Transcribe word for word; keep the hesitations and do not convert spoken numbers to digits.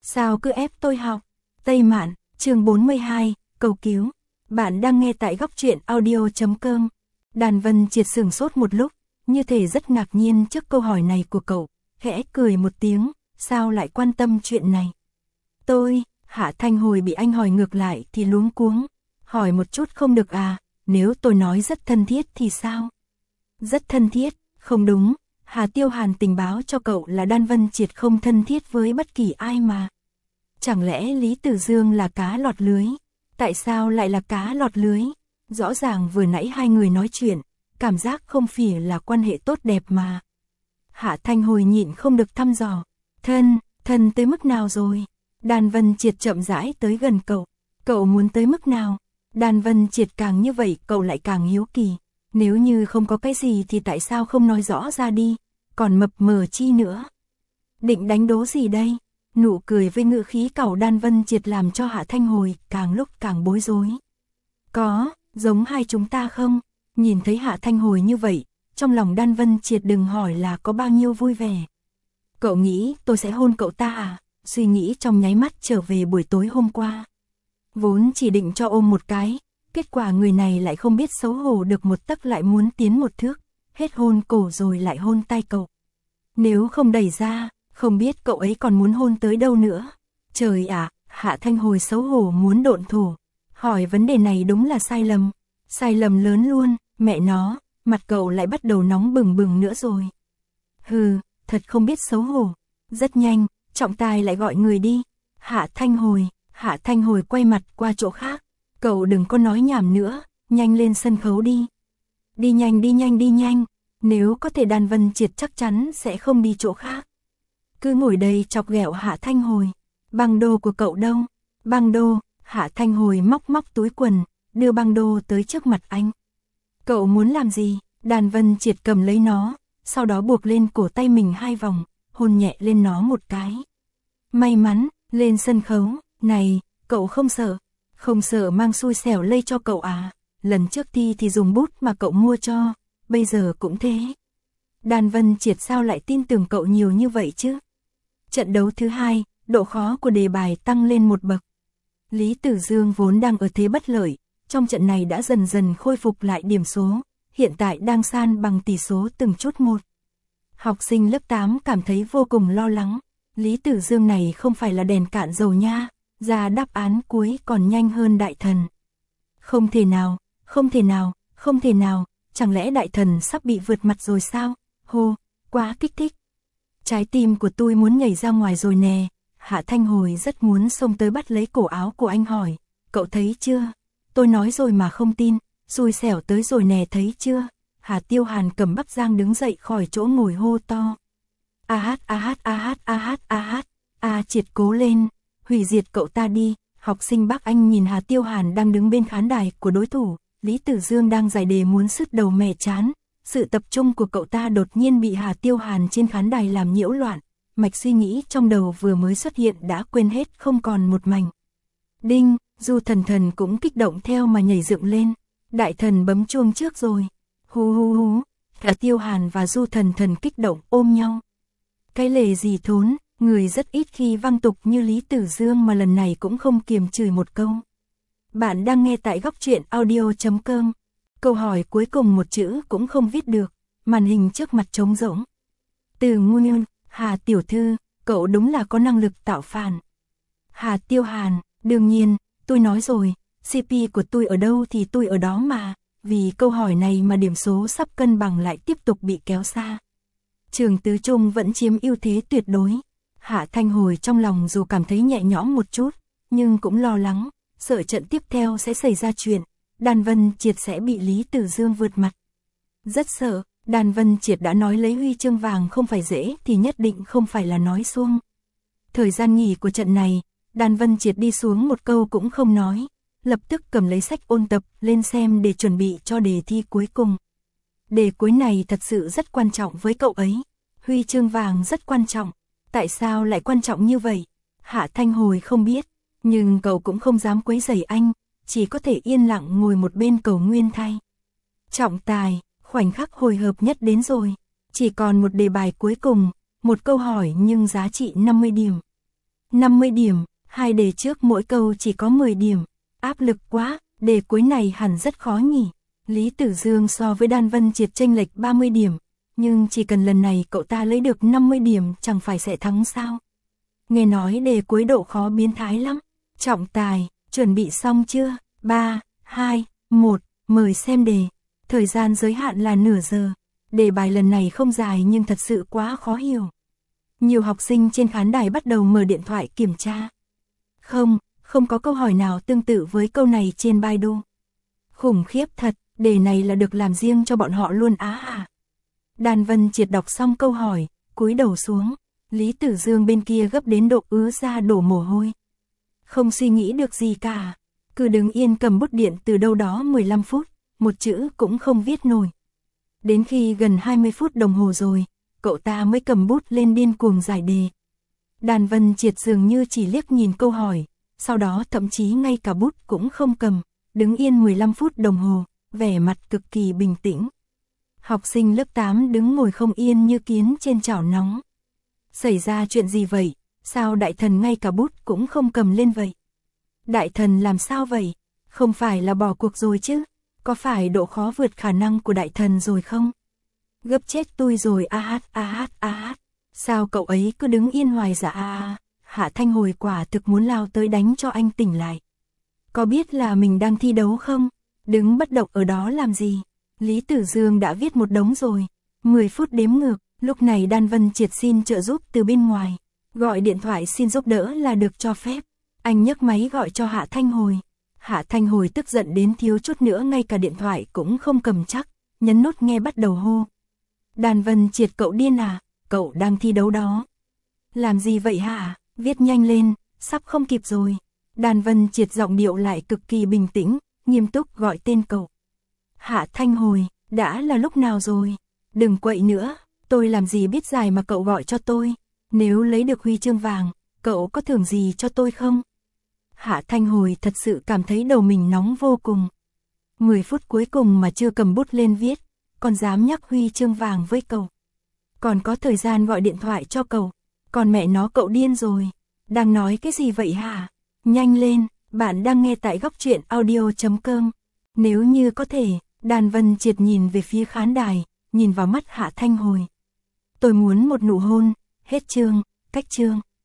sao cứ ép tôi học? Tây Mạn, chương bốn mươi hai, cầu cứu. Bạn đang nghe tại góc truyện audio chấm com. Đàn Vân Triệt sửng sốt một lúc, như thể rất ngạc nhiên trước câu hỏi này của cậu, khẽ cười một tiếng, sao lại quan tâm chuyện này? Tôi, Hạ Thanh Hồi bị anh hỏi ngược lại thì luống cuống, hỏi một chút không được à, nếu tôi nói rất thân thiết thì sao? Rất thân thiết, không đúng, Hà Tiêu Hàn tình báo cho cậu là Đan Vân Triệt không thân thiết với bất kỳ ai mà. Chẳng lẽ Lý Tử Dương là cá lọt lưới? Tại sao lại là cá lọt lưới? Rõ ràng vừa nãy hai người nói chuyện, cảm giác không phải là quan hệ tốt đẹp mà. Hạ Thanh Hồi nhịn không được thăm dò, thân, thân tới mức nào rồi? Đan Vân Triệt chậm rãi tới gần cậu, cậu muốn tới mức nào? Đan Vân Triệt càng như vậy cậu lại càng hiếu kỳ, nếu như không có cái gì thì tại sao không nói rõ ra đi, còn mập mờ chi nữa? Định đánh đố gì đây? Nụ cười với ngữ khí cẩu Đan Vân Triệt làm cho Hạ Thanh Hồi càng lúc càng bối rối. Có, giống hai chúng ta không? Nhìn thấy Hạ Thanh Hồi như vậy, trong lòng Đan Vân Triệt đừng hỏi là có bao nhiêu vui vẻ. Cậu nghĩ tôi sẽ hôn cậu ta à? Suy nghĩ trong nháy mắt trở về buổi tối hôm qua. Vốn chỉ định cho ôm một cái, kết quả người này lại không biết xấu hổ được một tấc lại muốn tiến một thước, hết hôn cổ rồi lại hôn tay cậu. Nếu không đẩy ra, không biết cậu ấy còn muốn hôn tới đâu nữa. Trời ạ, Hạ Thanh Hồi xấu hổ muốn độn thổ. Hỏi vấn đề này đúng là sai lầm. Sai lầm lớn luôn, mẹ nó, mặt cậu lại bắt đầu nóng bừng bừng nữa rồi. Hừ, thật không biết xấu hổ. Rất nhanh, trọng tài lại gọi người đi. Hạ Thanh Hồi, Hạ Thanh Hồi quay mặt qua chỗ khác. Cậu đừng có nói nhảm nữa, nhanh lên sân khấu đi. Đi nhanh đi nhanh đi nhanh, nếu có thể Đan Vân Triệt chắc chắn sẽ không đi chỗ khác. Cứ ngồi đây chọc ghẹo Hạ Thanh Hồi. Băng đô của cậu đâu? Băng đô, Hạ Thanh Hồi móc móc túi quần, đưa băng đô tới trước mặt anh. Cậu muốn làm gì? Đan Vân Triệt cầm lấy nó, sau đó buộc lên cổ tay mình hai vòng, hôn nhẹ lên nó một cái. May mắn, lên sân khấu, này, cậu không sợ, không sợ mang xui xẻo lây cho cậu à? Lần trước thi thì dùng bút mà cậu mua cho, bây giờ cũng thế. Đan Vân Triệt sao lại tin tưởng cậu nhiều như vậy chứ? Trận đấu thứ hai, độ khó của đề bài tăng lên một bậc. Lý Tử Dương vốn đang ở thế bất lợi, trong trận này đã dần dần khôi phục lại điểm số, hiện tại đang san bằng tỷ số từng chút một. Học sinh lớp tám cảm thấy vô cùng lo lắng, Lý Tử Dương này không phải là đèn cạn dầu nha, ra đáp án cuối còn nhanh hơn đại thần. Không thể nào, không thể nào, không thể nào, chẳng lẽ đại thần sắp bị vượt mặt rồi sao? Hô, quá kích thích. Trái tim của tôi muốn nhảy ra ngoài rồi nè. Hạ Thanh Hồi rất muốn xông tới bắt lấy cổ áo của anh hỏi, cậu thấy chưa? Tôi nói rồi mà không tin, xui xẻo tới rồi nè thấy chưa? Hà Tiêu Hàn cầm bắp rang đứng dậy khỏi chỗ ngồi hô to. A hát a hát a hát a hát a hát, a Triệt cố lên, hủy diệt cậu ta đi. Học sinh Bắc Anh nhìn Hà Tiêu Hàn đang đứng bên khán đài của đối thủ, Lý Tử Dương đang giải đề muốn sứt đầu mẻ chán. Sự tập trung của cậu ta đột nhiên bị Hà Tiêu Hàn trên khán đài làm nhiễu loạn, mạch suy nghĩ trong đầu vừa mới xuất hiện đã quên hết không còn một mảnh. Đinh, Du Thần Thần cũng kích động theo mà nhảy dựng lên, đại thần bấm chuông trước rồi. Hú hú hú, Hà Tiêu Hàn và Du Thần Thần kích động ôm nhau. Cái lề gì thốn, người rất ít khi văng tục như Lý Tử Dương mà lần này cũng không kiềm chửi một câu. Bạn đang nghe tại góc truyện audio chấm com. Câu hỏi cuối cùng một chữ cũng không viết được, màn hình trước mặt trống rỗng. Từ Nguyên, Hà Tiểu Thư, cậu đúng là có năng lực tạo phản. Hà Tiêu Hàn, đương nhiên, tôi nói rồi, xê pê của tôi ở đâu thì tôi ở đó mà, vì câu hỏi này mà điểm số sắp cân bằng lại tiếp tục bị kéo xa. Trường Tứ Trung vẫn chiếm ưu thế tuyệt đối. Hạ Thanh Hồi trong lòng dù cảm thấy nhẹ nhõm một chút, nhưng cũng lo lắng, sợ trận tiếp theo sẽ xảy ra chuyện. Đan Vân Triệt sẽ bị Lý Tử Dương vượt mặt. Rất sợ, Đan Vân Triệt đã nói lấy huy chương vàng không phải dễ thì nhất định không phải là nói suông. Thời gian nghỉ của trận này, Đan Vân Triệt đi xuống một câu cũng không nói, lập tức cầm lấy sách ôn tập lên xem để chuẩn bị cho đề thi cuối cùng. Đề cuối này thật sự rất quan trọng với cậu ấy, huy chương vàng rất quan trọng, tại sao lại quan trọng như vậy? Hạ Thanh Hồi không biết, nhưng cậu cũng không dám quấy rầy anh. Chỉ có thể yên lặng ngồi một bên cầu nguyên thay. Trọng tài, khoảnh khắc hồi hộp nhất đến rồi. Chỉ còn một đề bài cuối cùng, một câu hỏi nhưng giá trị năm mươi điểm. năm mươi điểm, hai đề trước mỗi câu chỉ có mười điểm. Áp lực quá, đề cuối này hẳn rất khó nhỉ. Lý Tử Dương so với Đan Vân Triệt chênh lệch ba mươi điểm, nhưng chỉ cần lần này cậu ta lấy được năm mươi điểm chẳng phải sẽ thắng sao. Nghe nói đề cuối độ khó biến thái lắm. Trọng tài, chuẩn bị xong chưa? ba, hai, một, mời xem đề. Thời gian giới hạn là nửa giờ. Đề bài lần này không dài nhưng thật sự quá khó hiểu. Nhiều học sinh trên khán đài bắt đầu mở điện thoại kiểm tra. Không, không có câu hỏi nào tương tự với câu này trên Baidu. Khủng khiếp thật, đề này là được làm riêng cho bọn họ luôn á à. Đan Vân Triệt đọc xong câu hỏi, cúi đầu xuống. Lý Tử Dương bên kia gấp đến độ ứa ra đổ mồ hôi. Không suy nghĩ được gì cả. Cứ đứng yên cầm bút điện từ đâu đó mười lăm phút, một chữ cũng không viết nổi. Đến khi gần hai mươi phút đồng hồ rồi, cậu ta mới cầm bút lên điên cuồng giải đề. Đan Vân Triệt dường như chỉ liếc nhìn câu hỏi, sau đó thậm chí ngay cả bút cũng không cầm, đứng yên mười lăm phút đồng hồ, vẻ mặt cực kỳ bình tĩnh. Học sinh lớp tám đứng ngồi không yên như kiến trên chảo nóng. Xảy ra chuyện gì vậy? Sao đại thần ngay cả bút cũng không cầm lên vậy? Đại thần làm sao vậy? Không phải là bỏ cuộc rồi chứ? Có phải độ khó vượt khả năng của đại thần rồi không? Gấp chết tôi rồi a hát a hát a hát. Sao cậu ấy cứ đứng yên hoài dạ a a? Hạ Thanh Hồi quả thực muốn lao tới đánh cho anh tỉnh lại. Có biết là mình đang thi đấu không? Đứng bất động ở đó làm gì? Lý Tử Dương đã viết một đống rồi. mười phút đếm ngược, lúc này Đan Vân Triệt xin trợ giúp từ bên ngoài. Gọi điện thoại xin giúp đỡ là được cho phép. Anh nhấc máy gọi cho Hạ Thanh Hồi. Hạ Thanh Hồi tức giận đến thiếu chút nữa ngay cả điện thoại cũng không cầm chắc, nhấn nút nghe bắt đầu hô. Đan Vân Triệt cậu điên à, cậu đang thi đấu đó. Làm gì vậy hả, viết nhanh lên, sắp không kịp rồi. Đan Vân Triệt giọng điệu lại cực kỳ bình tĩnh, nghiêm túc gọi tên cậu. Hạ Thanh Hồi, đã là lúc nào rồi? Đừng quậy nữa, tôi làm gì biết giải mà cậu gọi cho tôi. Nếu lấy được huy chương vàng, cậu có thưởng gì cho tôi không? Hạ Thanh Hồi thật sự cảm thấy đầu mình nóng vô cùng. mười phút cuối cùng mà chưa cầm bút lên viết, còn dám nhắc huy chương vàng với cậu. Còn có thời gian gọi điện thoại cho cậu, còn mẹ nó cậu điên rồi. Đang nói cái gì vậy hả? Nhanh lên, bạn đang nghe tại góc truyện audio chấm com. Nếu như có thể, Đan Vân Triệt nhìn về phía khán đài, nhìn vào mắt Hạ Thanh Hồi. Tôi muốn một nụ hôn, hết chương, cách chương.